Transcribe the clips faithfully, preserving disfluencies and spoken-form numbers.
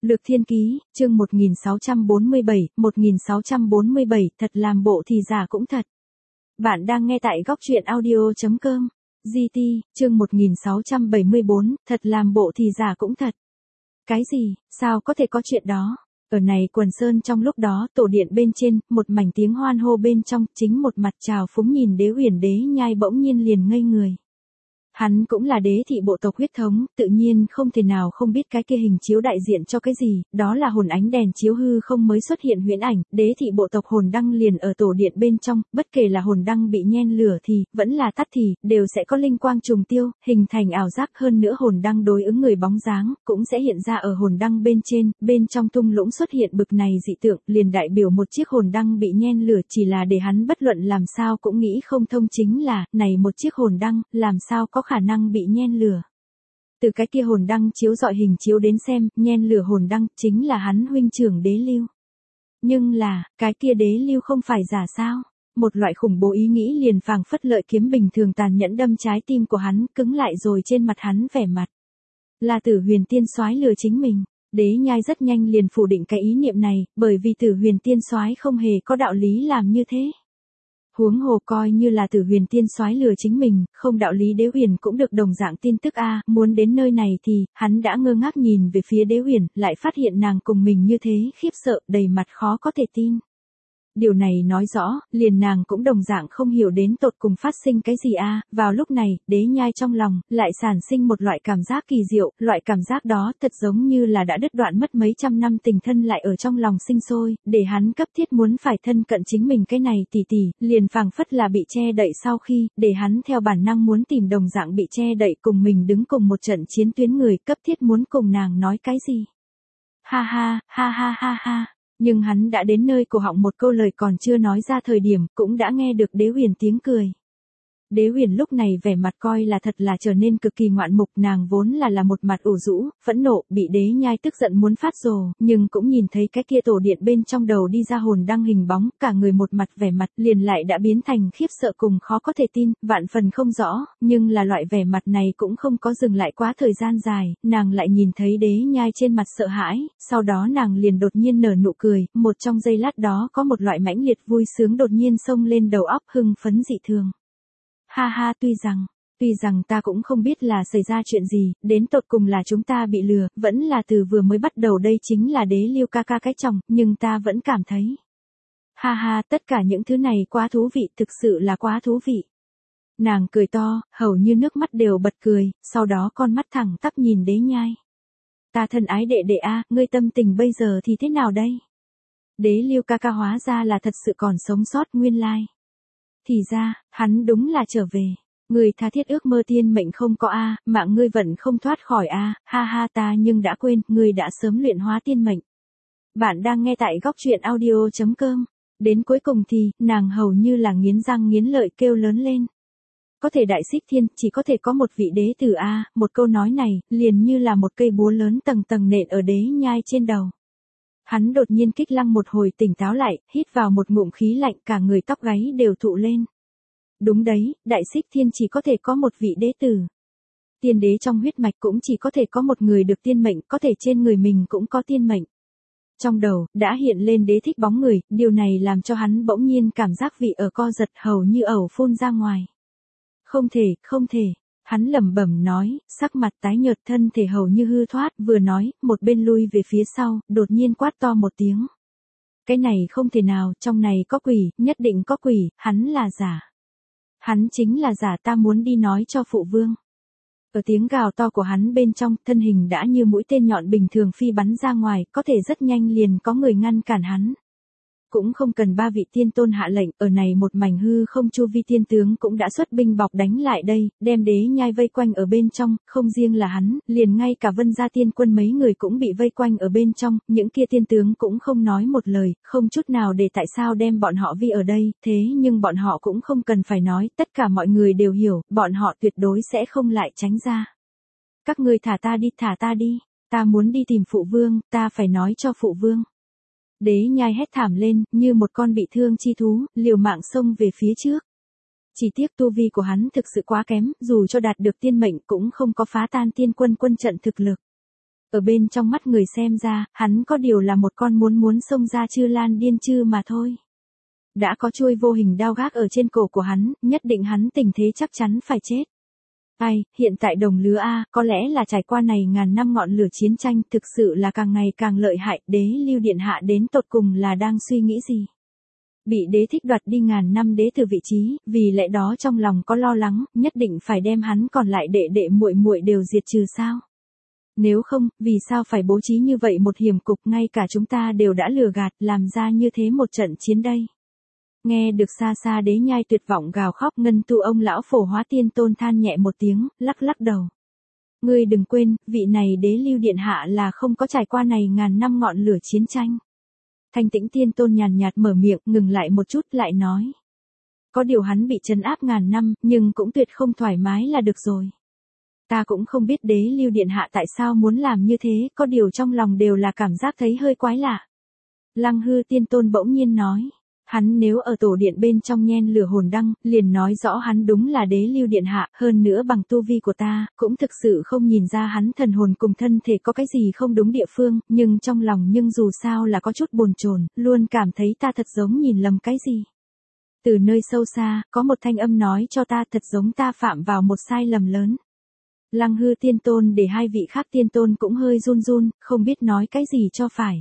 Lược Thiên Ký, chương một nghìn sáu trăm bốn mươi bảy, một nghìn sáu trăm bốn mươi bảy, thật làm bộ thì giả cũng thật. Bạn đang nghe tại góc truyện audio chấm com. giê tê, chương một nghìn sáu trăm bảy mươi bốn, thật làm bộ thì giả cũng thật. Cái gì, sao có thể có chuyện đó? Ở này quần sơn trong lúc đó, tổ điện bên trên, một mảnh tiếng hoan hô bên trong, chính một mặt trào phúng nhìn Đế Huyền Đế Nhai bỗng nhiên liền ngây người. Hắn cũng là đế thị bộ tộc huyết thống, tự nhiên không thể nào không biết cái kia hình chiếu đại diện cho cái gì, đó là hồn ánh đèn chiếu hư không mới xuất hiện huyễn ảnh, đế thị bộ tộc hồn đăng liền ở tổ điện bên trong, bất kể là hồn đăng bị nhen lửa thì, vẫn là tắt thì, đều sẽ có linh quang trùng tiêu, hình thành ảo giác, hơn nữa hồn đăng đối ứng người bóng dáng, cũng sẽ hiện ra ở hồn đăng bên trên, bên trong thung lũng xuất hiện bực này dị tượng, liền đại biểu một chiếc hồn đăng bị nhen lửa, chỉ là để hắn bất luận làm sao cũng nghĩ không thông chính là, này một chiếc hồn đăng, làm sao có khả năng bị nhen lửa. Từ cái kia hồn đăng chiếu dọi hình chiếu đến xem, nhen lửa hồn đăng chính là hắn huynh trưởng Đế Lưu. Nhưng là, cái kia Đế Lưu không phải giả sao? Một loại khủng bố ý nghĩ liền phảng phất lợi kiếm bình thường tàn nhẫn đâm trái tim của hắn, cứng lại rồi trên mặt hắn vẻ mặt. Là Tử Huyền Tiên Soái lừa chính mình. Đế Nhai rất nhanh liền phủ định cái ý niệm này, bởi vì Tử Huyền Tiên Soái không hề có đạo lý làm như thế. Huống hồ coi như là Tử Huyền Tiên Soái lừa chính mình, không đạo lý Đế Huyền cũng được đồng dạng tin tức a, muốn đến nơi này thì, hắn đã ngơ ngác nhìn về phía Đế Huyền, lại phát hiện nàng cùng mình như thế, khiếp sợ, đầy mặt khó có thể tin. Điều này nói rõ, liền nàng cũng đồng dạng không hiểu đến tột cùng phát sinh cái gì a. Vào lúc này, Đế Nhai trong lòng, lại sản sinh một loại cảm giác kỳ diệu, loại cảm giác đó thật giống như là đã đứt đoạn mất mấy trăm năm tình thân lại ở trong lòng sinh sôi, để hắn cấp thiết muốn phải thân cận chính mình cái này tỷ tỷ, liền phảng phất là bị che đậy sau khi, để hắn theo bản năng muốn tìm đồng dạng bị che đậy cùng mình đứng cùng một trận chiến tuyến người, cấp thiết muốn cùng nàng nói cái gì. Ha ha, ha ha ha ha. Nhưng hắn đã đến nơi cổ họng một câu lời còn chưa nói ra thời điểm, cũng đã nghe được Đế Huyền tiếng cười. Đế Huyền lúc này vẻ mặt coi là thật là trở nên cực kỳ ngoạn mục, nàng vốn là là một mặt ủ rũ, phẫn nộ, bị Đế Nhai tức giận muốn phát rồ, nhưng cũng nhìn thấy cái kia tổ điện bên trong đầu đi ra hồn đăng hình bóng, cả người một mặt vẻ mặt liền lại đã biến thành khiếp sợ cùng khó có thể tin, vạn phần không rõ, nhưng là loại vẻ mặt này cũng không có dừng lại quá thời gian dài, nàng lại nhìn thấy Đế Nhai trên mặt sợ hãi, sau đó nàng liền đột nhiên nở nụ cười, một trong giây lát đó có một loại mãnh liệt vui sướng đột nhiên xông lên đầu óc, hưng phấn dị thường. Ha ha, tuy rằng, tuy rằng ta cũng không biết là xảy ra chuyện gì, đến tột cùng là chúng ta bị lừa, vẫn là từ vừa mới bắt đầu đây chính là Đế Lưu ca ca cái chồng, nhưng ta vẫn cảm thấy. Ha ha, tất cả những thứ này quá thú vị, thực sự là quá thú vị. Nàng cười to, hầu như nước mắt đều bật cười, sau đó con mắt thẳng tắp nhìn Đế Nhai. Ta thân ái đệ đệ a, ngươi tâm tình bây giờ thì thế nào đây? Đế Lưu ca ca hóa ra là thật sự còn sống sót nguyên lai. Thì ra, hắn đúng là trở về. Người tha thiết ước mơ tiên mệnh không có a, mạng ngươi vẫn không thoát khỏi a, ha ha ta nhưng đã quên, ngươi đã sớm luyện hóa tiên mệnh. Bạn đang nghe tại góc truyện audio chấm com. Đến cuối cùng thì, nàng hầu như là nghiến răng nghiến lợi kêu lớn lên. Có thể đại xích thiên, chỉ có thể có một vị đế tử a, một câu nói này, liền như là một cây búa lớn tầng tầng nện ở Đế Nhai trên đầu. Hắn đột nhiên kích lăng một hồi tỉnh táo lại, hít vào một ngụm khí lạnh, cả người tóc gáy đều thụ lên. Đúng đấy, đại xích thiên chỉ có thể có một vị đế tử. Tiên đế trong huyết mạch cũng chỉ có thể có một người được tiên mệnh, có thể trên người mình cũng có tiên mệnh. Trong đầu, đã hiện lên đế thích bóng người, điều này làm cho hắn bỗng nhiên cảm giác vị ở co giật hầu như ẩu phun ra ngoài. Không thể, không thể. Hắn lẩm bẩm nói, sắc mặt tái nhợt, thân thể hầu như hư thoát, vừa nói, một bên lui về phía sau, đột nhiên quát to một tiếng. Cái này không thể nào, trong này có quỷ, nhất định có quỷ, hắn là giả. Hắn chính là giả, ta muốn đi nói cho phụ vương. Ở tiếng gào to của hắn bên trong, thân hình đã như mũi tên nhọn bình thường phi bắn ra ngoài, có thể rất nhanh liền có người ngăn cản hắn. Cũng không cần ba vị tiên tôn hạ lệnh, ở này một mảnh hư không chu vi tiên tướng cũng đã xuất binh bọc đánh lại đây, đem Đế Nhai vây quanh ở bên trong, không riêng là hắn, liền ngay cả Vân gia tiên quân mấy người cũng bị vây quanh ở bên trong, những kia tiên tướng cũng không nói một lời, không chút nào để tại sao đem bọn họ vi ở đây, thế nhưng bọn họ cũng không cần phải nói, tất cả mọi người đều hiểu, bọn họ tuyệt đối sẽ không lại tránh ra. Các ngươi thả ta đi, thả ta đi, ta muốn đi tìm phụ vương, ta phải nói cho phụ vương. Đế Nhai hét thảm lên, như một con bị thương chi thú, liều mạng xông về phía trước. Chỉ tiếc tu vi của hắn thực sự quá kém, dù cho đạt được tiên mệnh cũng không có phá tan tiên quân quân trận thực lực. Ở bên trong mắt người xem ra, hắn có điều là một con muốn muốn xông ra Chư Lan điên chư mà thôi. Đã có chuôi vô hình đao gác ở trên cổ của hắn, nhất định hắn tình thế chắc chắn phải chết. Ai, hiện tại đồng lứa A, có lẽ là trải qua này ngàn năm ngọn lửa chiến tranh thực sự là càng ngày càng lợi hại, đế lưu điện hạ đến tột cùng là đang suy nghĩ gì? Bị đế thích đoạt đi ngàn năm đế từ vị trí, vì lẽ đó trong lòng có lo lắng, nhất định phải đem hắn còn lại đệ đệ muội muội đều diệt trừ sao? Nếu không, vì sao phải bố trí như vậy một hiểm cục, ngay cả chúng ta đều đã lừa gạt, làm ra như thế một trận chiến đây? Nghe được xa xa đế nhai tuyệt vọng gào khóc, Ngân Tu ông lão Phổ Hóa Tiên Tôn than nhẹ một tiếng, lắc lắc đầu. Ngươi đừng quên, vị này đế lưu điện hạ là không có trải qua này ngàn năm ngọn lửa chiến tranh. Thanh Tĩnh Tiên Tôn nhàn nhạt mở miệng, ngừng lại một chút lại nói. Có điều hắn bị trấn áp ngàn năm, nhưng cũng tuyệt không thoải mái là được rồi. Ta cũng không biết đế lưu điện hạ tại sao muốn làm như thế, có điều trong lòng đều là cảm giác thấy hơi quái lạ. Lăng Hư Tiên Tôn bỗng nhiên nói. Hắn nếu ở tổ điện bên trong nhen lửa hồn đăng, liền nói rõ hắn đúng là đế lưu điện hạ, hơn nữa bằng tu vi của ta, cũng thực sự không nhìn ra hắn thần hồn cùng thân thể có cái gì không đúng địa phương, nhưng trong lòng nhưng dù sao là có chút bồn chồn, luôn cảm thấy ta thật giống nhìn lầm cái gì. Từ nơi sâu xa, có một thanh âm nói cho ta thật giống ta phạm vào một sai lầm lớn. Lăng Hư Tiên Tôn để hai vị khác tiên tôn cũng hơi run run, không biết nói cái gì cho phải.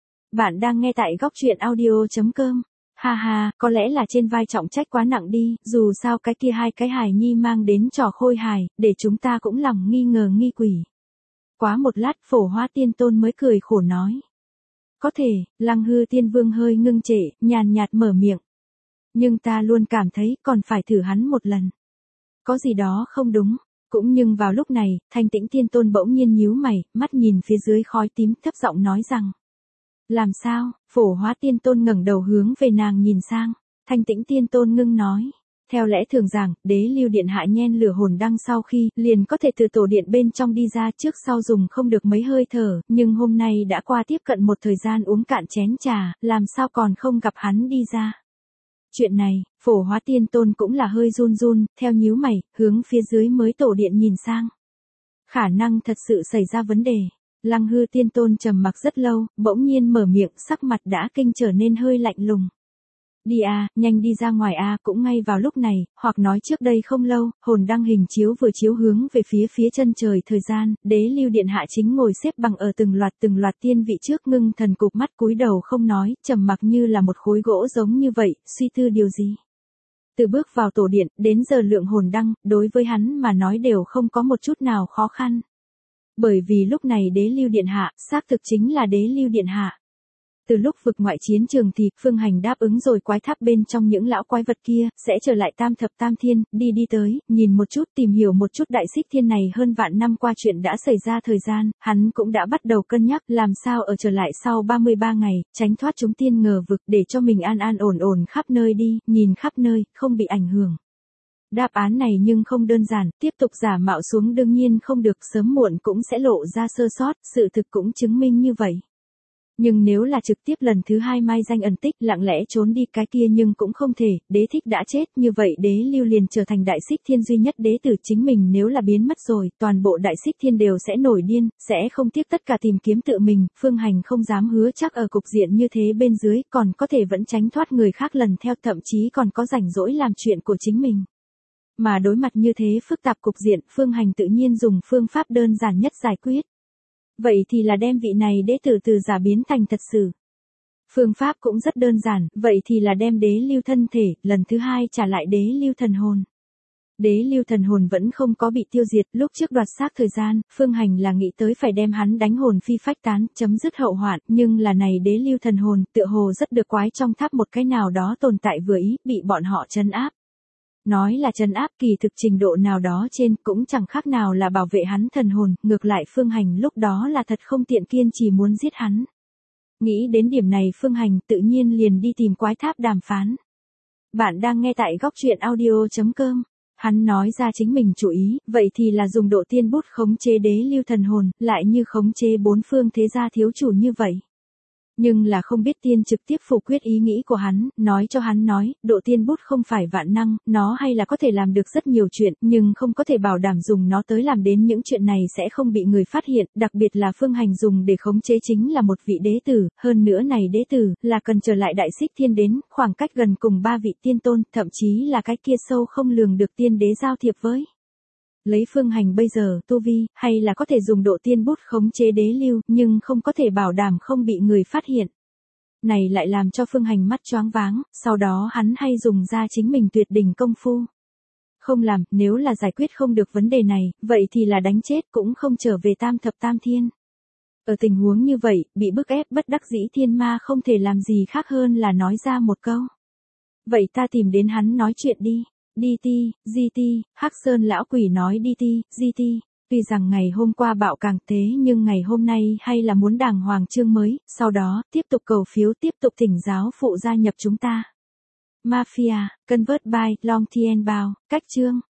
Bạn đang nghe tại góc truyện audio chấm com. Ha ha, có lẽ là trên vai trọng trách quá nặng đi, dù sao cái kia hai cái hài nhi mang đến trò khôi hài, để chúng ta cũng lòng nghi ngờ nghi quỷ. Quá một lát Phổ Hóa Tiên Tôn mới cười khổ nói. Có thể, Lăng Hư Tiên Vương hơi ngưng trệ, nhàn nhạt mở miệng. Nhưng ta luôn cảm thấy còn phải thử hắn một lần. Có gì đó không đúng. Cũng nhưng vào lúc này, Thanh Tĩnh Tiên Tôn bỗng nhiên nhíu mày, mắt nhìn phía dưới khói tím, thấp giọng nói rằng. Làm sao? Phổ Hóa Tiên Tôn ngẩng đầu hướng về nàng nhìn sang. Thanh Tĩnh Tiên Tôn ngưng nói. Theo lẽ thường rằng, đế lưu điện hạ nhen lửa hồn đăng sau khi, liền có thể từ tổ điện bên trong đi ra, trước sau dùng không được mấy hơi thở, nhưng hôm nay đã qua tiếp cận một thời gian uống cạn chén trà, làm sao còn không gặp hắn đi ra. Chuyện này, Phổ Hóa Tiên Tôn cũng là hơi run run, theo nhíu mày, hướng phía dưới mới tổ điện nhìn sang. Khả năng thật sự xảy ra vấn đề. Lăng Hư Tiên Tôn trầm mặc rất lâu, bỗng nhiên mở miệng, sắc mặt đã kinh trở nên hơi lạnh lùng. Đi à, nhanh đi ra ngoài à, cũng ngay vào lúc này, hoặc nói trước đây không lâu, hồn đăng hình chiếu vừa chiếu hướng về phía phía chân trời thời gian, đế lưu điện hạ chính ngồi xếp bằng ở từng loạt từng loạt tiên vị trước, ngưng thần cụp mắt cúi đầu không nói, trầm mặc như là một khối gỗ giống như vậy, suy tư điều gì. Từ bước vào tổ điện, đến giờ lượng hồn đăng, đối với hắn mà nói đều không có một chút nào khó khăn. Bởi vì lúc này đế lưu điện hạ, xác thực chính là đế lưu điện hạ. Từ lúc vực ngoại chiến trường thì, Phương Hành đáp ứng rồi quái tháp bên trong những lão quái vật kia, sẽ trở lại tam thập tam thiên, đi đi tới, nhìn một chút tìm hiểu một chút đại xích thiên này hơn vạn năm qua chuyện đã xảy ra thời gian, hắn cũng đã bắt đầu cân nhắc làm sao ở trở lại sau ba mươi ba ngày, tránh thoát chúng tiên ngờ vực để cho mình an an ổn ổn khắp nơi đi, nhìn khắp nơi, không bị ảnh hưởng. Đáp án này nhưng không đơn giản, tiếp tục giả mạo xuống đương nhiên không được, sớm muộn cũng sẽ lộ ra sơ sót, sự thực cũng chứng minh như vậy. Nhưng nếu là trực tiếp lần thứ hai mai danh ẩn tích lặng lẽ trốn đi cái kia nhưng cũng không thể, đế thích đã chết, như vậy đế lưu liền trở thành đại xích thiên duy nhất đế tử, chính mình nếu là biến mất rồi, toàn bộ đại xích thiên đều sẽ nổi điên, sẽ không tiếc tất cả tìm kiếm tự mình, Phương Hành không dám hứa chắc ở cục diện như thế bên dưới, còn có thể vẫn tránh thoát người khác lần theo, thậm chí còn có rảnh rỗi làm chuyện của chính mình. Mà đối mặt như thế phức tạp cục diện, Phương Hành tự nhiên dùng phương pháp đơn giản nhất giải quyết. Vậy thì là đem vị này đế tử từ giả biến thành thật sự. Phương pháp cũng rất đơn giản, vậy thì là đem đế lưu thân thể, lần thứ hai trả lại đế lưu thần hồn. Đế lưu thần hồn vẫn không có bị tiêu diệt, lúc trước đoạt xác thời gian, Phương Hành là nghĩ tới phải đem hắn đánh hồn phi phách tán, chấm dứt hậu hoạn, nhưng là này đế lưu thần hồn, tựa hồ rất được quái trong tháp một cái nào đó tồn tại vừa ý, bị bọn họ trấn áp. Nói là trấn áp, kỳ thực trình độ nào đó trên, cũng chẳng khác nào là bảo vệ hắn thần hồn, ngược lại Phương Hành lúc đó là thật không tiện kiên trì muốn giết hắn. Nghĩ đến điểm này Phương Hành tự nhiên liền đi tìm quái tháp đàm phán. Bạn đang nghe tại góc truyện audio chấm com. Hắn nói ra chính mình chủ ý, vậy thì là dùng độ tiên bút khống chế đế lưu thần hồn, lại như khống chế bốn phương thế gia thiếu chủ như vậy. Nhưng là không biết tiên trực tiếp phủ quyết ý nghĩ của hắn, nói cho hắn nói, độ tiên bút không phải vạn năng, nó hay là có thể làm được rất nhiều chuyện, nhưng không có thể bảo đảm dùng nó tới làm đến những chuyện này sẽ không bị người phát hiện, đặc biệt là Phương Hành dùng để khống chế chính là một vị đế tử, hơn nữa này đế tử, là cần trở lại đại xích thiên đến, khoảng cách gần cùng ba vị tiên tôn, thậm chí là cái kia sâu không lường được tiên đế giao thiệp với. Lấy Phương Hành bây giờ tu vi, hay là có thể dùng độ tiên bút khống chế đế lưu, nhưng không có thể bảo đảm không bị người phát hiện. Này lại làm cho Phương Hành mắt choáng váng, sau đó hắn hay dùng ra chính mình tuyệt đỉnh công phu. Không làm, nếu là giải quyết không được vấn đề này, vậy thì là đánh chết cũng không trở về tam thập tam thiên. Ở tình huống như vậy, bị bức ép bất đắc dĩ thiên ma không thể làm gì khác hơn là nói ra một câu. Vậy ta tìm đến hắn nói chuyện đi. đê tê, giê tê, Hắc Sơn lão quỷ nói đê tê, giê tê, tuy rằng ngày hôm qua bạo càng thế nhưng ngày hôm nay hay là muốn đàng hoàng chương mới, sau đó, tiếp tục cầu phiếu tiếp tục thỉnh giáo phụ gia nhập chúng ta. Mafia, Convert by, Long Tien Bao, cách chương.